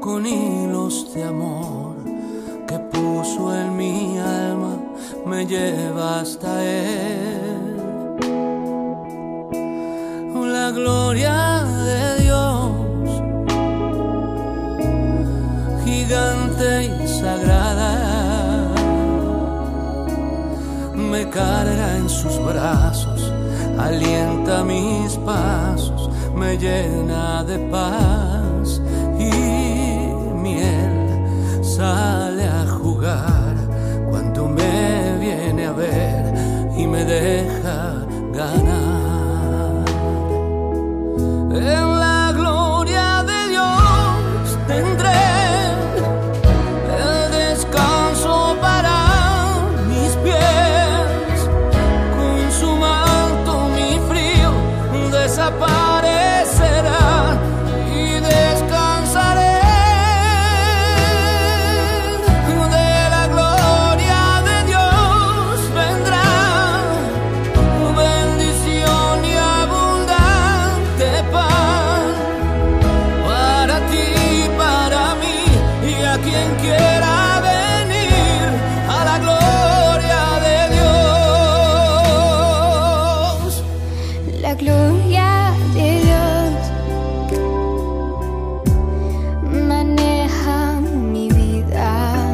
con hilos de amor que puso en mi alma, me lleva hasta Él. La gloria de Dios, gigante y sagrada, me carga en sus brazos, alienta mis pasos, me llena de paz y miel. Sale a jugar cuando me viene a ver y me deja ganar. En la gloria de Dios tendré el descanso para mis pies. Con su manto mi frío desaparecerá y descansaré. De la gloria de Dios vendrá bendición y abundante pan para ti y para mí y a quien quiera venir a la gloria de Dios. La gloria de Dios maneja mi vida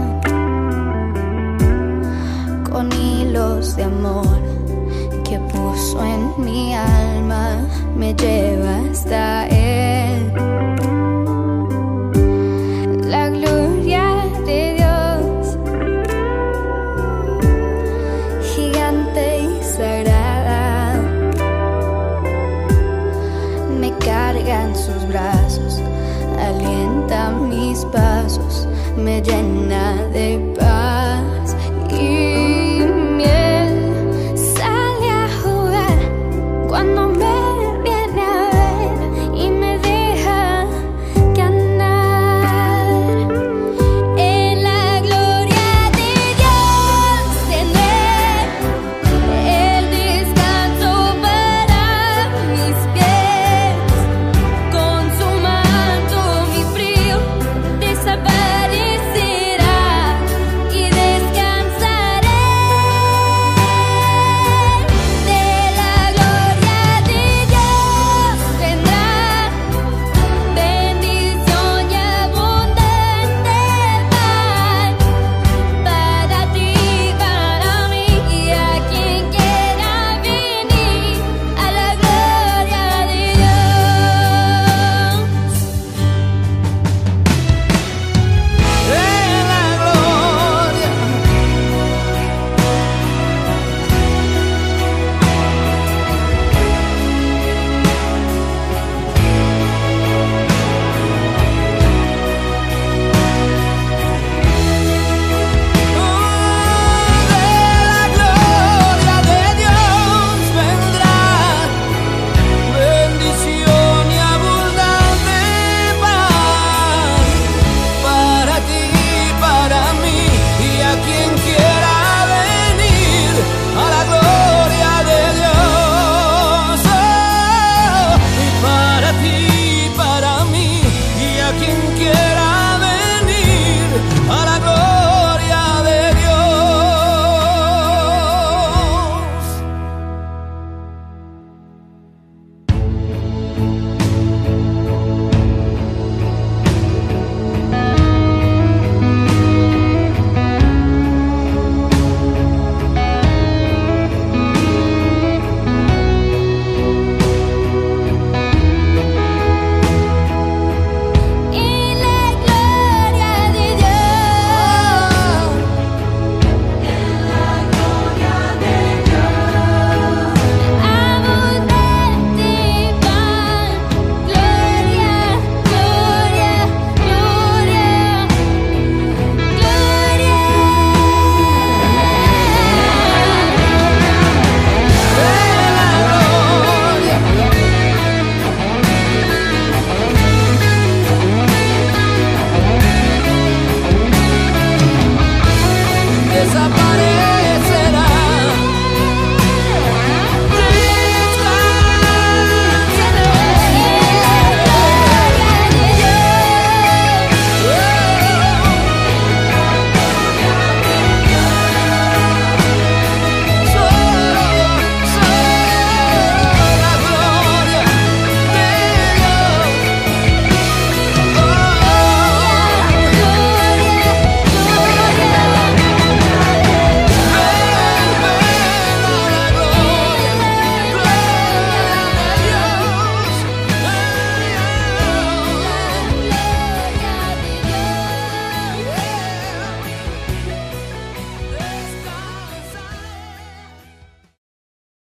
con hilos de amor que puso en mi alma, me lleva hasta Él. La gloria de Dios, gigante y sagrada, me carga en sus brazos, alienta mis pasos, me llena de paz.